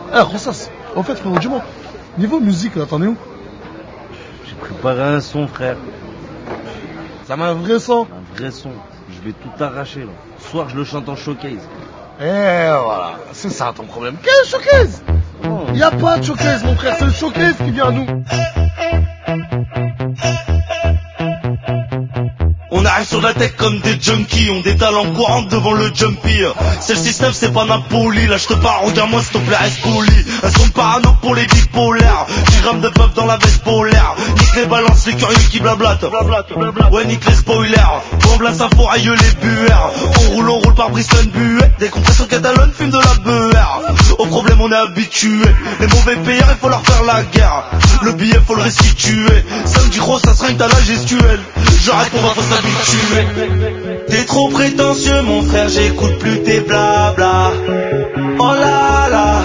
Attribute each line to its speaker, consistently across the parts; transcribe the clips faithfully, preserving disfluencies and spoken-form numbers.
Speaker 1: Eh, Rossas, en fait, frérot, dis-moi, niveau musique, là, t'en es où?
Speaker 2: J'ai préparé un son, frère.
Speaker 1: Ça m'a un vrai son.
Speaker 2: Un vrai son. Je vais tout arracher, là. Ce soir, je le chante en showcase.
Speaker 1: Eh, voilà, c'est ça ton problème. Quel showcase?
Speaker 2: Oh.
Speaker 1: Y a pas de showcase, mon frère, c'est le showcase qui vient à nous.
Speaker 3: On arrive sur la tech comme des junkies, on détale en courant devant le jumpy. C'est le système, c'est pas Napoli. Là je te parle, regarde-moi s'il te plaît, reste poli. Un son de parano pour les bipolaires. dix grammes de puff dans la veste polaire. Nique les balances, les curieux qui blablatent. Ouais, nique les spoilers. Bombe la info, aïe les bueurs. On roule, on roule par Bristol Buet. Décompression Catalogne, fume de la beurre. Au problème on est habitué. Les mauvais payeurs, il faut leur faire la guerre. Le billet faut le restituer. Samedi gros, ça seringue à la gestuelle. J'arrête pour ma faut s'habituer. T'es trop prétentieux mon frère, j'écoute plus tes blabla. Oh là là.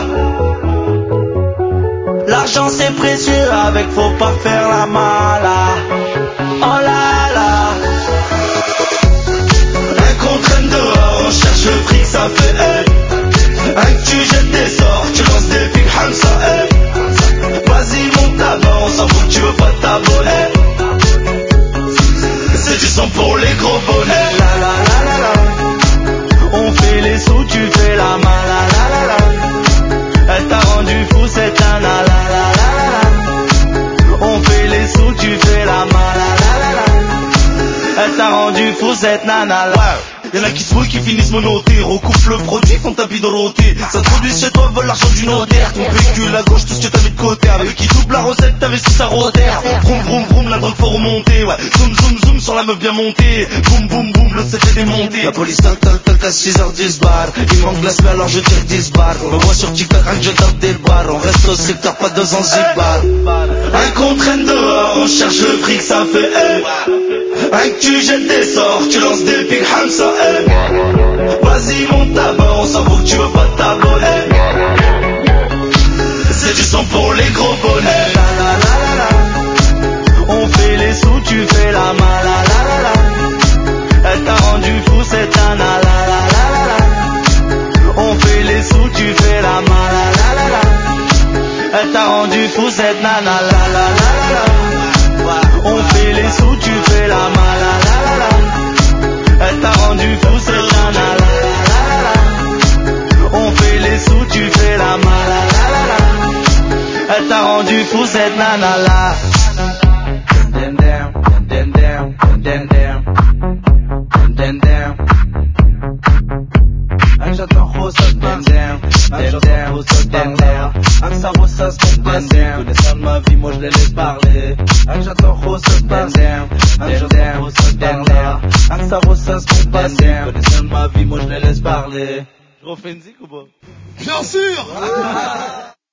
Speaker 3: L'argent c'est précieux, avec faut pas faire la mala. Oh là là. Un qu'on traîne dehors, on cherche le prix que ça fait. Hey. Un que tu jettes des sorts, tu lances des pics Hamza. Hey. Vas-y monte d'abord, on s'en fout que tu veux pas t'abonner. C'est du sang pour les gros bonnets. La la la la la. On fait les sous, tu fais la mal. La la la la. Elle t'a rendu fou cette nana. La la la la la. On fait les sous, tu fais la mal. La la la la. Elle t'a rendu fou cette nana. Ouais. Y'en a qui se mouillent, qui finissent monotées. Recoupe le produit, font tapis dans l'ôté. Ça te produit chez toi, veulent l'argent du notaire. Ton véhicule à gauche, tout ce que t'as mis de côté. Avec qui double la recette, t'investis sa rotaire. Vroom vroom vroom, la drogue faut remonter. Ouais, zoom zoom zoom sur la meuf bien montée. Boum boum boum, l'autre s'est fait démonter. La police tac tac tac à six heures dix bar. Il manque la semaine alors je tire dix bar. Me vois sur TikTok, rien que je tape des bars. On reste au secteur, pas de Zanzibar. Un qu'on traîne dehors, on cherche le fric, ça fait hey. Un que tu jettes des sorts, tu lances des pics Hamza. Hey. Vas-y monte d'abord, on s'en fout que tu veux pas t'abonner. C'est du sang pour les gros bonnets. La la la la la. On fait les sous, tu fais la mal. La la la la. Elle t'a rendu fou cette nana. La la la la la. On fait les sous, tu fais la mal. La la la la. Elle t'a rendu fou cette nana. La la la la la. On fait les sous, tu fais la mal. La la la la. Elle t'a rendu fou cette nana. La la la la. On fait les sous, tu fais la mal. La la la la. Elle t'a rendu fou cette nana là. Down down, down down, down down, down down. J'attends Rosa down down, down down, down down. Axa Rosa c'est mon passé, connais ça de ma vie, moi je les laisse parler. J'attends Rosa down down, down down, down down. Axa Rosa c'est mon passé, connais ça de ma vie, moi je les laisse parler. Je refais une zik ou pas?
Speaker 1: Bien sûr.